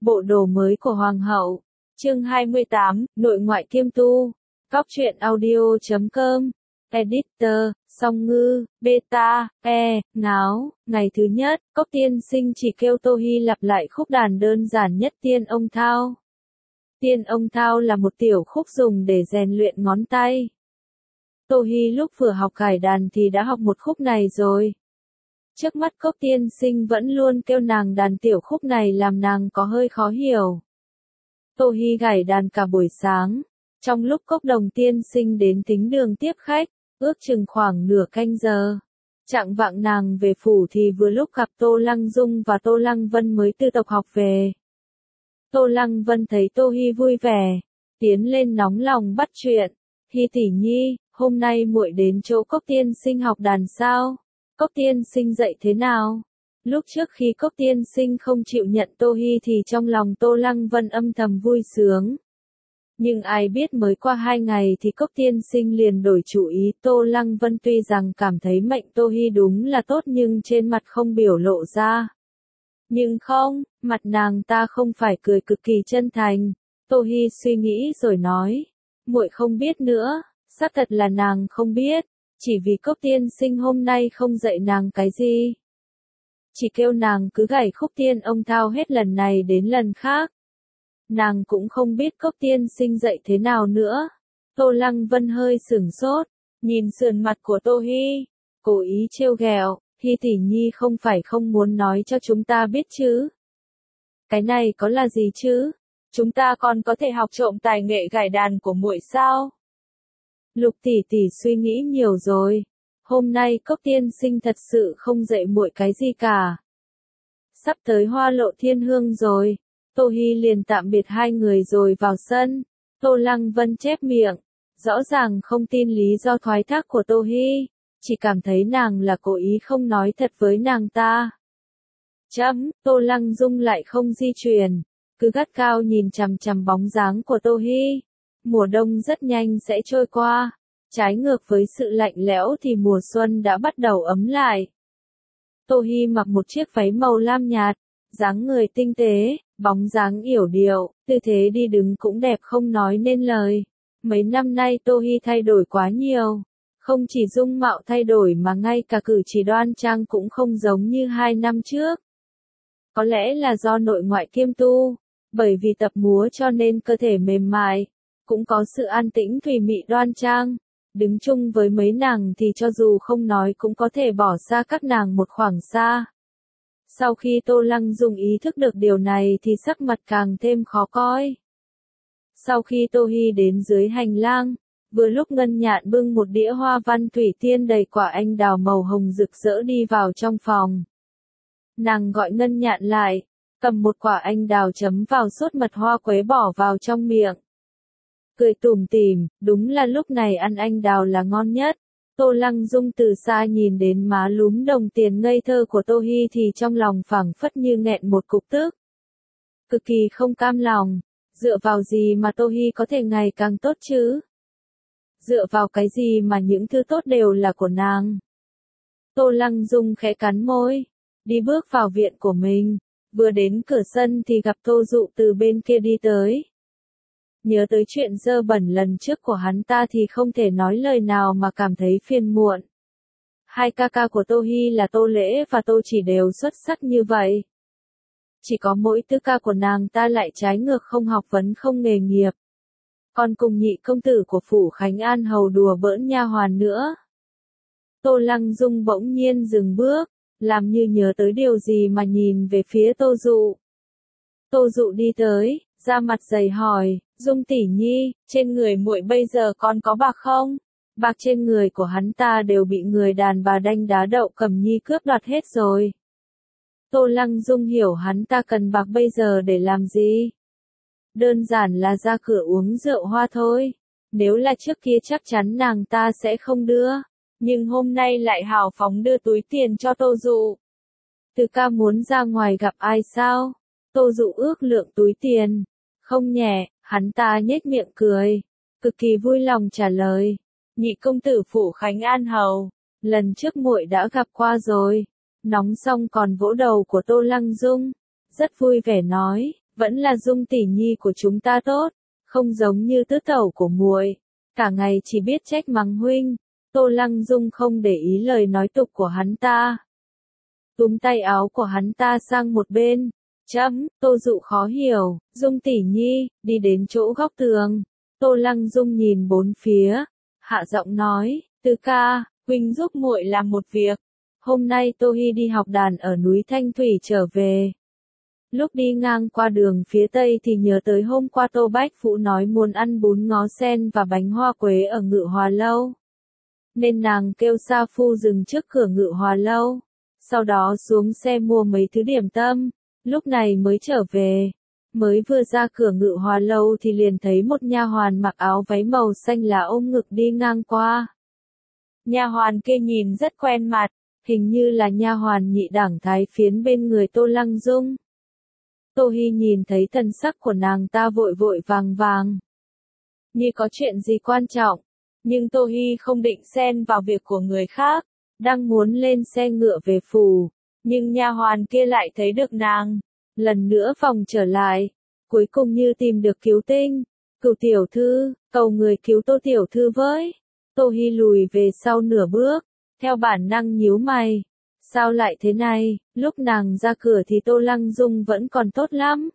Bộ đồ mới của Hoàng hậu. Chương 28, nội ngoại kiêm tu. Góc truyện audio.com. Editor, Song Ngư, Beta, Ngáo. Ngày thứ nhất, Cốc tiên sinh chỉ kêu Tô Hi lặp lại khúc đàn đơn giản nhất Tiên Ông Thao. Tiên Ông Thao là một tiểu khúc dùng để rèn luyện ngón tay. Tô Hi lúc vừa học cải đàn thì đã học một khúc này rồi. Trước mắt Cốc tiên sinh vẫn luôn kêu nàng đàn tiểu khúc này làm nàng có hơi khó hiểu. Tô Hi gảy đàn cả buổi sáng. Trong lúc Cốc Đồng tiên sinh đến thính đường tiếp khách, ước chừng khoảng nửa canh giờ. Chạng vạng nàng về phủ thì vừa lúc gặp Tô Lăng Dung và Tô Lăng Vân mới từ tộc học về. Tô Lăng Vân thấy Tô Hi vui vẻ, tiến lên nóng lòng bắt chuyện. Hi tỷ nhi, hôm nay muội đến chỗ Cốc tiên sinh học đàn sao? Cốc tiên sinh dạy thế nào? Lúc trước khi Cốc tiên sinh không chịu nhận Tô Hi thì trong lòng Tô Lăng Vân âm thầm vui sướng. Nhưng ai biết mới qua 2 ngày thì Cốc tiên sinh liền đổi chủ ý. Tô Lăng Vân tuy rằng cảm thấy mệnh Tô Hi đúng là tốt nhưng trên mặt không biểu lộ ra. Nhưng không, mặt nàng ta không phải cười cực kỳ chân thành. Tô Hi suy nghĩ rồi nói, muội không biết nữa, xác thật là nàng không biết, chỉ vì Cốc tiên sinh hôm nay không dạy nàng cái gì. Chỉ kêu nàng cứ gảy khúc Tiên Ông Thao hết lần này đến lần khác. Nàng cũng không biết Cốc tiên sinh dạy thế nào nữa. Tô Lăng Vân hơi sửng sốt, nhìn sườn mặt của Tô Hi, cố ý trêu ghẹo, Hi tỷ nhi không phải không muốn nói cho chúng ta biết chứ. Cái này có là gì chứ? Chúng ta còn có thể học trộm tài nghệ gảy đàn của muội sao? Lục tỷ tỷ suy nghĩ nhiều rồi. Hôm nay Cốc tiên sinh thật sự không dạy muội cái gì cả. Sắp tới Hoa Lộ Thiên Hương rồi. Tô Hi liền tạm biệt hai người rồi vào sân. Tô Lăng Vân chép miệng, rõ ràng không tin lý do thoái thác của Tô Hi, chỉ cảm thấy nàng là cố ý không nói thật với nàng ta. Tô Lăng Dung lại không di chuyển, cứ gắt cao nhìn chằm chằm bóng dáng của Tô Hi. Mùa đông rất nhanh sẽ trôi qua, trái ngược với sự lạnh lẽo thì mùa xuân đã bắt đầu ấm lại. Tô Hi mặc một chiếc váy màu lam nhạt, dáng người tinh tế, bóng dáng yểu điệu, tư thế đi đứng cũng đẹp không nói nên lời. Mấy năm nay Tô Hi thay đổi quá nhiều, không chỉ dung mạo thay đổi mà ngay cả cử chỉ đoan trang cũng không giống như 2 năm trước. Có lẽ là do nội ngoại kiêm tu, bởi vì tập múa cho nên cơ thể mềm mại, cũng có sự an tĩnh thùy mị đoan trang. Đứng chung với mấy nàng thì cho dù không nói cũng có thể bỏ xa các nàng một khoảng xa. Sau khi Tô Lăng Dung ý thức được điều này thì sắc mặt càng thêm khó coi. Sau khi Tô Hi đến dưới hành lang, vừa lúc Ngân Nhạn bưng một đĩa hoa văn thủy tiên đầy quả anh đào màu hồng rực rỡ đi vào trong phòng. Nàng gọi Ngân Nhạn lại, cầm một quả anh đào chấm vào sốt mật hoa quế bỏ vào trong miệng. Cười tủm tỉm, đúng là lúc này ăn anh đào là ngon nhất. Tô Lăng Dung từ xa nhìn đến má lúm đồng tiền ngây thơ của Tô Hi thì trong lòng phảng phất như nghẹn một cục tức. Cực kỳ không cam lòng, dựa vào gì mà Tô Hi có thể ngày càng tốt chứ? Dựa vào cái gì mà những thứ tốt đều là của nàng? Tô Lăng Dung khẽ cắn môi, đi bước vào viện của mình, vừa đến cửa sân thì gặp Tô Dụ từ bên kia đi tới. Nhớ tới chuyện dơ bẩn lần trước của hắn ta thì không thể nói lời nào mà cảm thấy phiền muộn. Hai ca ca của Tô Hi là Tô Lễ và Tô Chỉ đều xuất sắc như vậy. Chỉ có mỗi tứ ca của nàng ta lại trái ngược, không học vấn không nghề nghiệp. Còn cùng nhị công tử của phủ Khánh An hầu đùa bỡn nha hoàn nữa. Tô Lăng Dung bỗng nhiên dừng bước, làm như nhớ tới điều gì mà nhìn về phía Tô Dụ. Tô Dụ đi tới, ra mặt dày hỏi, Dung tỷ nhi, trên người muội bây giờ còn có bạc không? Bạc trên người của hắn ta đều bị người đàn bà đanh đá Đậu Cẩm Nhi cướp đoạt hết rồi. Tô Lăng Dung hiểu hắn ta cần bạc bây giờ để làm gì? Đơn giản là ra cửa uống rượu hoa thôi. Nếu là trước kia chắc chắn nàng ta sẽ không đưa, nhưng hôm nay lại hào phóng đưa túi tiền cho Tô Dụ. Từ ca muốn ra ngoài gặp ai sao? Tô Dụ ước lượng túi tiền. Không nhẹ, hắn ta nhếch miệng cười, cực kỳ vui lòng trả lời. Nhị công tử phủ Khánh An hầu, lần trước muội đã gặp qua rồi. Nóng xong còn vỗ đầu của Tô Lăng Dung, rất vui vẻ nói, Vẫn là Dung tỷ nhi của chúng ta tốt, không giống như tứ tẩu của muội, cả ngày chỉ biết trách mắng huynh. Tô Lăng Dung không để ý lời nói tục của hắn ta. Túm tay áo của hắn ta sang một bên. Chấm, Tô Dụ khó hiểu, Dung tỷ nhi, đi đến chỗ góc tường. Tô Lăng Dung nhìn bốn phía, hạ giọng nói, Tứ ca, huynh giúp muội làm một việc. Hôm nay Tô Hi đi học đàn ở núi Thanh Thủy trở về. Lúc đi ngang qua đường phía tây thì nhớ tới hôm qua Tô Bách Phụ nói muốn ăn bún ngó sen và bánh hoa quế ở Ngự Hòa Lâu. Nên nàng kêu sa phu dừng trước cửa Ngự Hòa Lâu. Sau đó xuống xe mua mấy thứ điểm tâm, lúc này mới trở về. Mới vừa ra cửa Ngự Hòa Lâu thì liền thấy một nha hoàn mặc áo váy màu xanh lá ôm ngực đi ngang qua. Nha hoàn kia nhìn rất quen mặt, hình như là nha hoàn nhị đẳng Thái Phiến bên người Tô Lăng Dung. Tô Hi nhìn thấy thần sắc của nàng ta vội vội vàng vàng. Như có chuyện gì quan trọng, nhưng Tô Hi không định xen vào việc của người khác, đang muốn lên xe ngựa về phủ, nhưng nha hoàn kia lại thấy được nàng, lần nữa vòng trở lại, cuối cùng như tìm được cứu tinh. Cửu tiểu thư, cầu người cứu Tô tiểu thư với. Tô Hi lùi về sau nửa bước, theo bản năng nhíu mày. Sao lại thế này, lúc nàng ra cửa thì Tô Lăng Dung vẫn còn tốt lắm.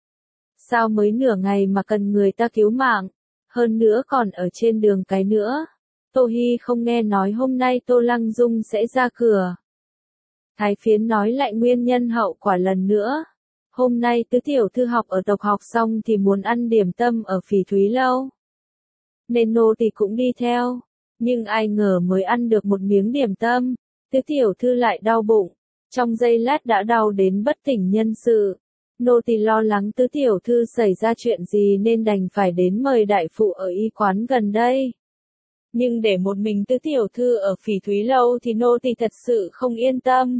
Sao mới nửa ngày mà cần người ta cứu mạng, hơn nữa còn ở trên đường cái nữa. Tô Hi không nghe nói hôm nay Tô Lăng Dung sẽ ra cửa. Thái Phiến nói lại nguyên nhân hậu quả lần nữa. Hôm nay tứ tiểu thư học ở tộc học xong thì muốn ăn điểm tâm ở Phỉ Thúy Lâu. Nên nô tỳ cũng đi theo, nhưng ai ngờ mới ăn được một miếng điểm tâm, tứ tiểu thư lại đau bụng, trong giây lát đã đau đến bất tỉnh nhân sự. Nô tỳ lo lắng tứ tiểu thư xảy ra chuyện gì nên đành phải đến mời đại phụ ở y quán gần đây. Nhưng để một mình tứ tiểu thư ở Phỉ Thúy Lâu thì nô tỳ thật sự không yên tâm.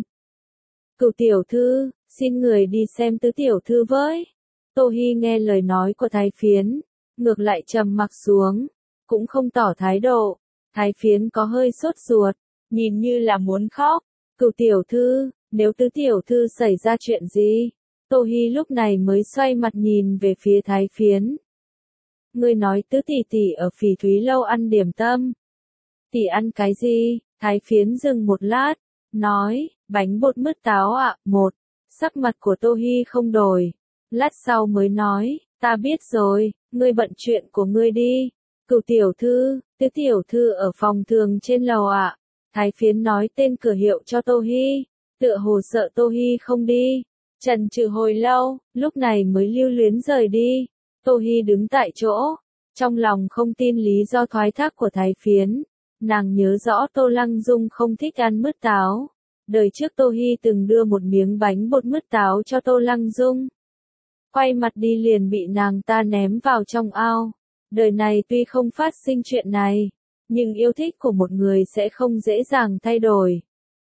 Cửu tiểu thư, xin người đi xem tứ tiểu thư với. Tô Hi nghe lời nói của Thái Phiến, ngược lại trầm mặc xuống, cũng không tỏ thái độ. Thái Phiến có hơi sốt ruột, nhìn như là muốn khóc. Cửu tiểu thư, nếu tứ tiểu thư xảy ra chuyện gì? Tô Hi lúc này mới xoay mặt nhìn về phía Thái Phiến. Ngươi nói tứ tỷ tỷ ở Phỉ Thúy Lâu ăn điểm tâm. Tỷ ăn cái gì? Thái Phiến dừng một lát, nói, bánh bột mứt táo ạ. Một, sắc mặt của Tô Hi không đổi. Lát sau mới nói, ta biết rồi, ngươi bận chuyện của ngươi đi. Cửu tiểu thư, tứ tiểu thư ở phòng thường trên lầu ạ. Thái Phiến nói tên cửa hiệu cho Tô Hi, tựa hồ sợ Tô Hi không đi. Chần chừ hồi lâu, lúc này mới lưu luyến rời đi. Tô Hi đứng tại chỗ, trong lòng không tin lý do thoái thác của Thái Phiến. Nàng nhớ rõ Tô Lăng Dung không thích ăn mứt táo. Đời trước Tô Hi từng đưa một miếng bánh bột mứt táo cho Tô Lăng Dung. Quay mặt đi liền bị nàng ta ném vào trong ao. Đời này tuy không phát sinh chuyện này, nhưng yêu thích của một người sẽ không dễ dàng thay đổi.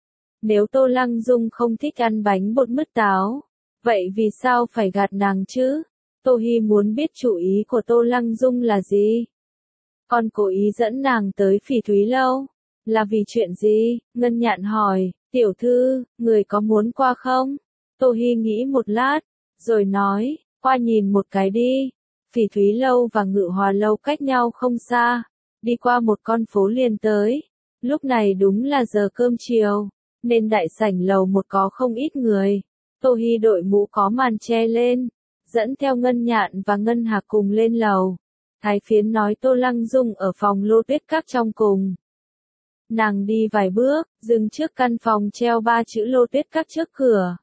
Nếu Tô Lăng Dung không thích ăn bánh bột mứt táo, vậy vì sao phải gạt nàng chứ? Tô Hi muốn biết chủ ý của Tô Lăng Dung là gì? Còn cố ý dẫn nàng tới Phỉ Thúy Lâu, là vì chuyện gì? Ngân Nhạn hỏi, tiểu thư, người có muốn qua không? Tô Hi nghĩ một lát, rồi nói, qua nhìn một cái đi. Phỉ Thúy Lâu và Ngự Hòa Lâu cách nhau không xa, đi qua một con phố liền tới. Lúc này đúng là giờ cơm chiều, nên đại sảnh lầu một có không ít người. Tô Hi đội mũ có màn che lên, dẫn theo Ngân Nhạn và Ngân Hạc cùng lên lầu. Thái Phiến nói Tô Lăng Dung ở phòng Lô Tuyết Các trong cùng. Nàng đi vài bước, dừng trước căn phòng treo 3 chữ Lô Tuyết Các trước cửa.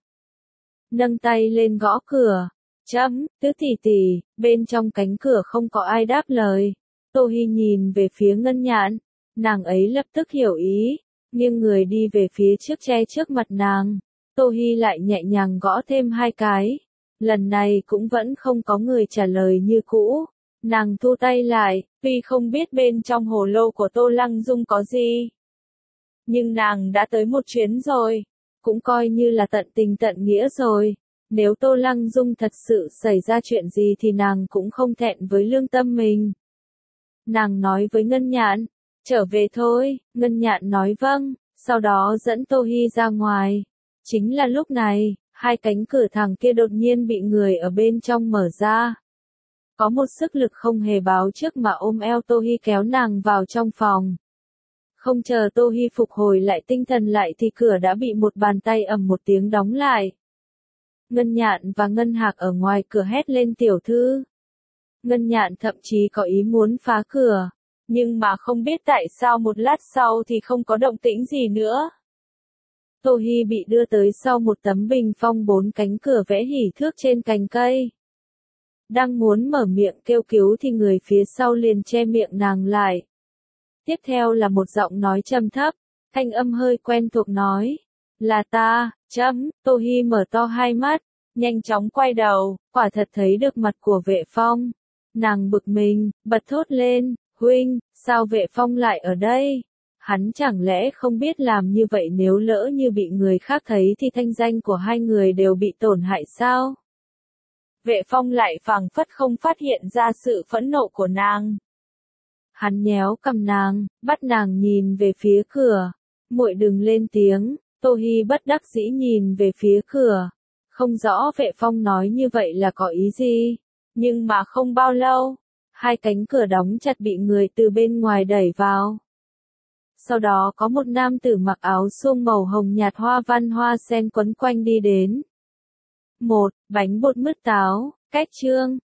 Nâng tay lên gõ cửa. Chấm, tứ tỷ tỷ, bên trong cánh cửa không có ai đáp lời. Tô Hi nhìn về phía Ngân Nhạn, nàng ấy lập tức hiểu ý, nghiêng người đi về phía trước che trước mặt nàng. Tô Hi lại nhẹ nhàng gõ thêm 2 cái. Lần này cũng vẫn không có người trả lời như cũ. Nàng thu tay lại, tuy không biết bên trong hồ lô của Tô Lăng Dung có gì. Nhưng nàng đã tới một chuyến rồi, cũng coi như là tận tình tận nghĩa rồi. Nếu Tô Lăng Dung thật sự xảy ra chuyện gì thì nàng cũng không thẹn với lương tâm mình. Nàng nói với Ngân Nhạn, trở về thôi. Ngân Nhạn nói vâng, sau đó dẫn Tô Hi ra ngoài. Chính là lúc này, hai cánh cửa thẳng kia đột nhiên bị người ở bên trong mở ra. Có một sức lực không hề báo trước mà ôm eo Tô Hi kéo nàng vào trong phòng. Không chờ Tô Hi phục hồi lại tinh thần lại thì cửa đã bị một bàn tay ầm một tiếng đóng lại. Ngân Nhạn và Ngân Hạc ở ngoài cửa hét lên tiểu thư. Ngân Nhạn thậm chí có ý muốn phá cửa, nhưng mà không biết tại sao một lát sau thì không có động tĩnh gì nữa. Tô Hi bị đưa tới sau một tấm bình phong 4 cánh cửa vẽ hỉ thước trên cành cây. Đang muốn mở miệng kêu cứu thì người phía sau liền che miệng nàng lại. Tiếp theo là một giọng nói trầm thấp, thanh âm hơi quen thuộc nói. Là ta, Tô Hi mở to hai mắt, nhanh chóng quay đầu, quả thật thấy được mặt của Vệ Phong. Nàng bực mình, bật thốt lên, huynh, sao Vệ Phong lại ở đây? Hắn chẳng lẽ không biết làm như vậy nếu lỡ như bị người khác thấy thì thanh danh của hai người đều bị tổn hại sao? Vệ Phong lại phảng phất không phát hiện ra sự phẫn nộ của nàng. Hắn nhéo cầm nàng, bắt nàng nhìn về phía cửa. Muội đừng lên tiếng, Tô Hi bất đắc dĩ nhìn về phía cửa. Không rõ Vệ Phong nói như vậy là có ý gì. Nhưng mà không bao lâu, hai cánh cửa đóng chặt bị người từ bên ngoài đẩy vào. Sau đó có một nam tử mặc áo suông màu hồng nhạt hoa văn hoa sen quấn quanh đi đến. 1. Bánh bột mứt táo, cách chương.